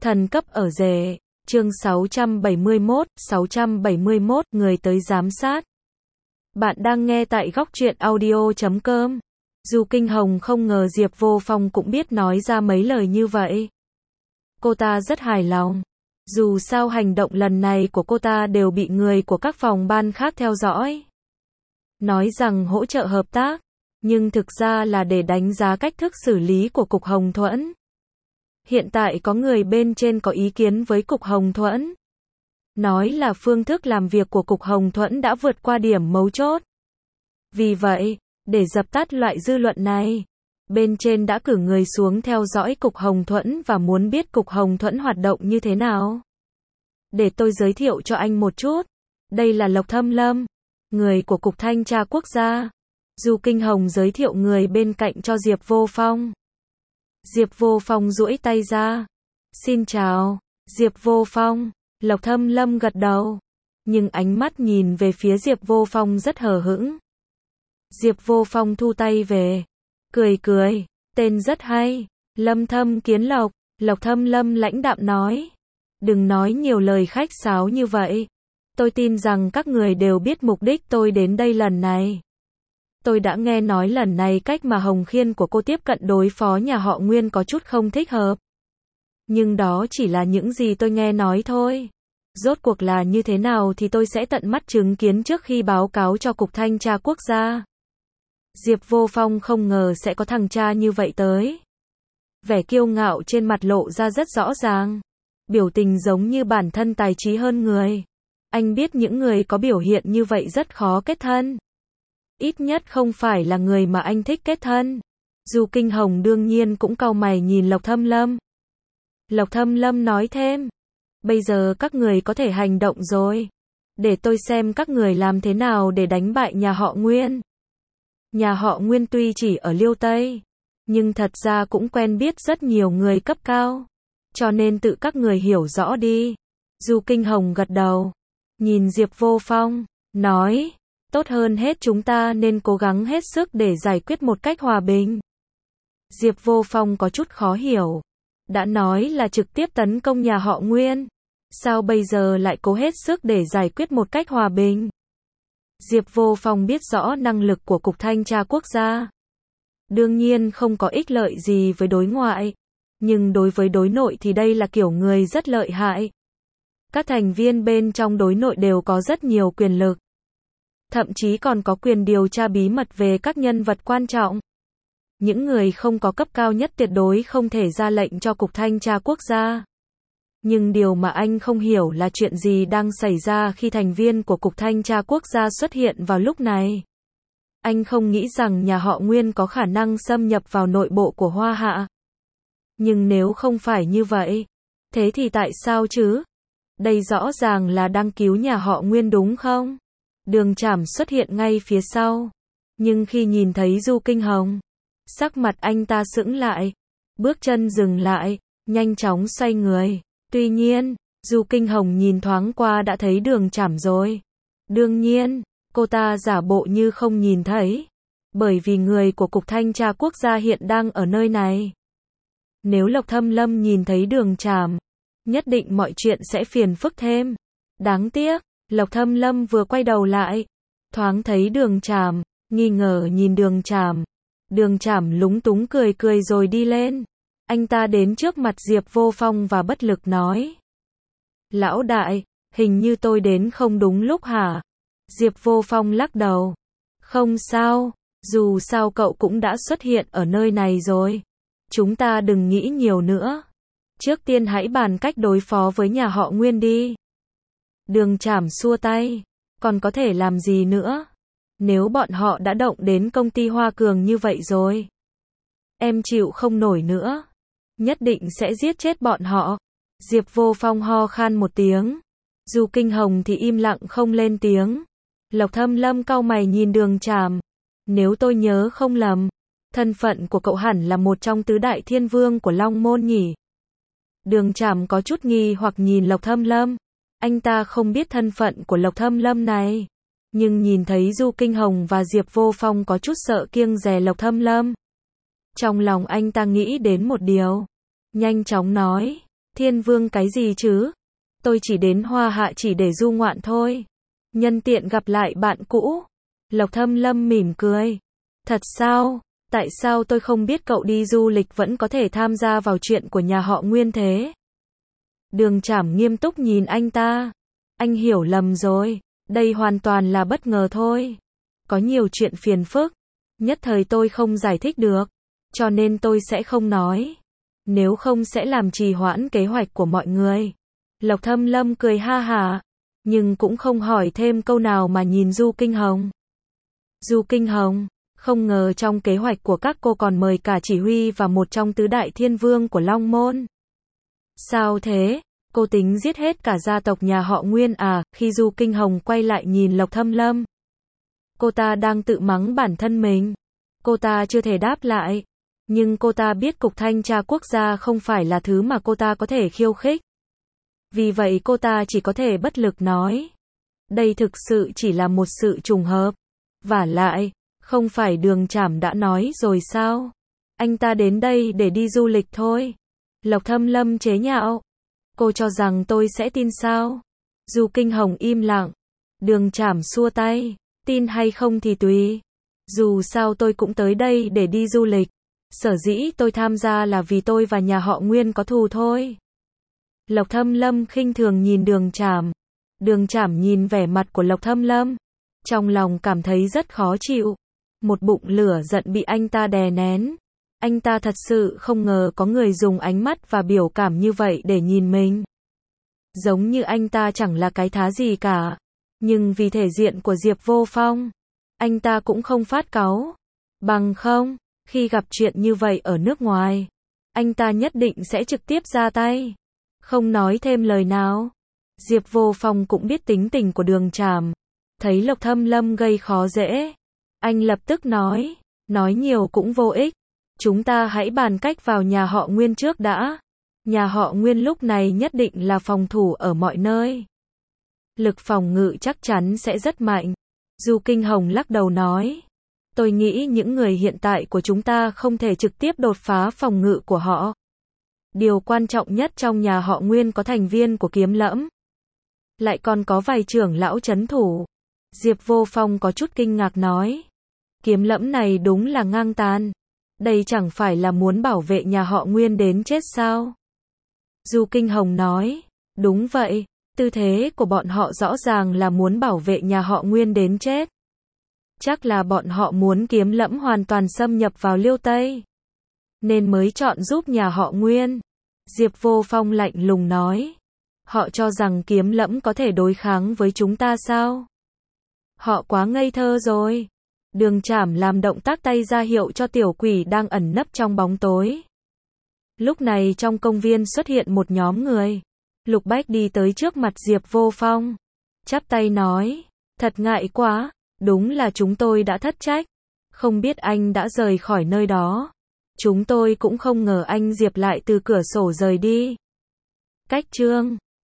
Thần cấp ở rể, chương 671, người tới giám sát. Bạn đang nghe tại góc truyện audio.com. Dù Kinh Hồng không ngờ Diệp Vô Phong cũng biết nói ra mấy lời như vậy. Cô ta rất hài lòng. Dù sao hành động lần này của cô ta đều bị người của các phòng ban khác theo dõi. Nói rằng hỗ trợ hợp tác, nhưng thực ra là để đánh giá cách thức xử lý của Cục Hồng Thuẫn. Hiện tại có người bên trên có ý kiến với Cục Hồng Thuẫn. Nói là phương thức làm việc của Cục Hồng Thuẫn đã vượt qua điểm mấu chốt. Vì vậy, để dập tắt loại dư luận này, bên trên đã cử người xuống theo dõi Cục Hồng Thuẫn và muốn biết Cục Hồng Thuẫn hoạt động như thế nào. Để tôi giới thiệu cho anh một chút. Đây là Lộc Thâm Lâm, người của Cục Thanh tra Quốc gia. Dù Kinh Hồng giới thiệu người bên cạnh cho Diệp Vô Phong. Diệp Vô Phong duỗi tay ra. Xin chào, Diệp Vô Phong. Lộc Thâm Lâm gật đầu. Nhưng ánh mắt nhìn về phía Diệp Vô Phong rất hờ hững. Diệp Vô Phong thu tay về. Cười cười, tên rất hay. Lâm Thâm Kiến Lộc. Lộc Thâm Lâm lãnh đạm nói. Đừng nói nhiều lời khách sáo như vậy. Tôi tin rằng các người đều biết mục đích tôi đến đây lần này. Tôi đã nghe nói lần này cách mà Hồng Khiên của cô tiếp cận đối phó nhà họ Nguyên có chút không thích hợp. Nhưng đó chỉ là những gì tôi nghe nói thôi. Rốt cuộc là như thế nào thì tôi sẽ tận mắt chứng kiến trước khi báo cáo cho Cục Thanh tra Quốc gia. Diệp Vô Phong không ngờ sẽ có thằng cha như vậy tới. Vẻ kiêu ngạo trên mặt lộ ra rất rõ ràng. Biểu tình giống như bản thân tài trí hơn người. Anh biết những người có biểu hiện như vậy rất khó kết thân. Ít nhất không phải là người mà anh thích kết thân. Dù Kinh Hồng đương nhiên cũng cau mày nhìn Lộc Thâm Lâm. Lộc Thâm Lâm nói thêm. Bây giờ các người có thể hành động rồi. Để tôi xem các người làm thế nào để đánh bại nhà họ Nguyên. Nhà họ Nguyên tuy chỉ ở Liêu Tây, nhưng thật ra cũng quen biết rất nhiều người cấp cao. Cho nên tự các người hiểu rõ đi. Dù Kinh Hồng gật đầu. Nhìn Diệp Vô Phong, nói. Tốt hơn hết chúng ta nên cố gắng hết sức để giải quyết một cách hòa bình. Diệp Vô Phong có chút khó hiểu. Đã nói là trực tiếp tấn công nhà họ Nguyên. Sao bây giờ lại cố hết sức để giải quyết một cách hòa bình? Diệp Vô Phong biết rõ năng lực của Cục Thanh tra Quốc gia. Đương nhiên không có ích lợi gì với đối ngoại. Nhưng đối với đối nội thì đây là kiểu người rất lợi hại. Các thành viên bên trong đối nội đều có rất nhiều quyền lực. Thậm chí còn có quyền điều tra bí mật về các nhân vật quan trọng. Những người không có cấp cao nhất tuyệt đối không thể ra lệnh cho Cục Thanh tra Quốc gia. Nhưng điều mà anh không hiểu là chuyện gì đang xảy ra khi thành viên của Cục Thanh tra Quốc gia xuất hiện vào lúc này. Anh không nghĩ rằng nhà họ Nguyên có khả năng xâm nhập vào nội bộ của Hoa Hạ. Nhưng nếu không phải như vậy, thế thì tại sao chứ? Đây rõ ràng là đang cứu nhà họ Nguyên đúng không? Đường Trảm xuất hiện ngay phía sau. Nhưng khi nhìn thấy Du Kinh Hồng, sắc mặt anh ta sững lại. Bước chân dừng lại, nhanh chóng xoay người. Tuy nhiên, Du Kinh Hồng nhìn thoáng qua đã thấy Đường Trảm rồi. Đương nhiên, cô ta giả bộ như không nhìn thấy. Bởi vì người của Cục Thanh tra Quốc gia hiện đang ở nơi này. Nếu Lộc Thâm Lâm nhìn thấy Đường Trảm, nhất định mọi chuyện sẽ phiền phức thêm. Đáng tiếc, Lộc Thâm Lâm vừa quay đầu lại, thoáng thấy Đường Trảm, nghi ngờ nhìn Đường Trảm. Đường Trảm lúng túng cười cười rồi đi lên. Anh ta đến trước mặt Diệp Vô Phong và bất lực nói. Lão đại, hình như tôi đến không đúng lúc hả? Diệp Vô Phong lắc đầu. Không sao, dù sao cậu cũng đã xuất hiện ở nơi này rồi. Chúng ta đừng nghĩ nhiều nữa. Trước tiên hãy bàn cách đối phó với nhà họ Nguyên đi. Đường Trảm xua tay. Còn có thể làm gì nữa? Nếu bọn họ đã động đến công ty Hoa Cường như vậy rồi, em chịu không nổi nữa. Nhất định sẽ giết chết bọn họ. Diệp Vô Phong ho khan một tiếng. Dù Kinh Hồng thì im lặng không lên tiếng. Lộc Thâm Lâm cau mày nhìn Đường Trảm. Nếu tôi nhớ không lầm, thân phận của cậu hẳn là một trong tứ đại thiên vương của Long Môn nhỉ? Đường Trảm có chút nghi hoặc nhìn Lộc Thâm Lâm. Anh ta không biết thân phận của Lộc Thâm Lâm này. Nhưng nhìn thấy Du Kinh Hồng và Diệp Vô Phong có chút sợ kiêng dè Lộc Thâm Lâm. Trong lòng anh ta nghĩ đến một điều. Nhanh chóng nói. Thiên Vương cái gì chứ? Tôi chỉ đến Hoa Hạ chỉ để du ngoạn thôi. Nhân tiện gặp lại bạn cũ. Lộc Thâm Lâm mỉm cười. Thật sao? Tại sao tôi không biết cậu đi du lịch vẫn có thể tham gia vào chuyện của nhà họ Nguyên thế? Đường Trảm nghiêm túc nhìn anh ta. Anh hiểu lầm rồi. Đây hoàn toàn là bất ngờ thôi. Có nhiều chuyện phiền phức. Nhất thời tôi không giải thích được. Cho nên tôi sẽ không nói. Nếu không sẽ làm trì hoãn kế hoạch của mọi người. Lộc Thâm Lâm cười ha hả. Nhưng cũng không hỏi thêm câu nào mà nhìn Du Kinh Hồng. Du Kinh Hồng, không ngờ trong kế hoạch của các cô còn mời cả chỉ huy và một trong tứ đại thiên vương của Long Môn. Sao thế? Cô tính giết hết cả gia tộc nhà họ Nguyên à? Khi Du Kinh Hồng quay lại nhìn Lộc Thâm Lâm, cô ta đang tự mắng bản thân mình. Cô ta chưa thể đáp lại. Nhưng cô ta biết Cục Thanh tra Quốc gia không phải là thứ mà cô ta có thể khiêu khích. Vì vậy cô ta chỉ có thể bất lực nói. Đây thực sự chỉ là một sự trùng hợp. Vả lại, không phải Đường Trảm đã nói rồi sao? Anh ta đến đây để đi du lịch thôi. Lộc Thâm Lâm chế nhạo. Cô cho rằng tôi sẽ tin sao? Du Kinh Hồng im lặng. Đường Trảm xua tay. Tin hay không thì tùy. Dù sao tôi cũng tới đây để đi du lịch. Sở dĩ tôi tham gia là vì tôi và nhà họ Nguyên có thù thôi. Lộc Thâm Lâm khinh thường nhìn Đường Trảm. Đường Trảm nhìn vẻ mặt của Lộc Thâm Lâm. Trong lòng cảm thấy rất khó chịu. Một bụng lửa giận bị anh ta đè nén. Anh ta thật sự không ngờ có người dùng ánh mắt và biểu cảm như vậy để nhìn mình. Giống như anh ta chẳng là cái thá gì cả. Nhưng vì thể diện của Diệp Vô Phong, anh ta cũng không phát cáu. Bằng không, khi gặp chuyện như vậy ở nước ngoài, anh ta nhất định sẽ trực tiếp ra tay. Không nói thêm lời nào. Diệp Vô Phong cũng biết tính tình của Đường Trảm. Thấy Lộc Thâm Lâm gây khó dễ, anh lập tức nói nhiều cũng vô ích. Chúng ta hãy bàn cách vào nhà họ Nguyên trước đã. Nhà họ Nguyên lúc này nhất định là phòng thủ ở mọi nơi. Lực phòng ngự chắc chắn sẽ rất mạnh. Du Kinh Hồng lắc đầu nói. Tôi nghĩ những người hiện tại của chúng ta không thể trực tiếp đột phá phòng ngự của họ. Điều quan trọng nhất trong nhà họ Nguyên có thành viên của Kiếm Lẫm. Lại còn có vài trưởng lão trấn thủ. Diệp Vô Phong có chút kinh ngạc nói. Kiếm Lẫm này đúng là ngang tàn. Đây chẳng phải là muốn bảo vệ nhà họ Nguyên đến chết sao? Du Kinh Hồng nói. Đúng vậy, tư thế của bọn họ rõ ràng là muốn bảo vệ nhà họ Nguyên đến chết. Chắc là bọn họ muốn Kiếm Lẫm hoàn toàn xâm nhập vào Liêu Tây, nên mới chọn giúp nhà họ Nguyên. Diệp Vô Phong lạnh lùng nói. Họ cho rằng Kiếm Lẫm có thể đối kháng với chúng ta sao? Họ quá ngây thơ rồi. Đường Trảm làm động tác tay ra hiệu cho tiểu quỷ đang ẩn nấp trong bóng tối. Lúc này trong công viên xuất hiện một nhóm người. Lục Bách đi tới trước mặt Diệp Vô Phong. Chắp tay nói. Thật ngại quá. Đúng là chúng tôi đã thất trách. Không biết anh đã rời khỏi nơi đó. Chúng tôi cũng không ngờ anh Diệp lại từ cửa sổ rời đi. Cách chương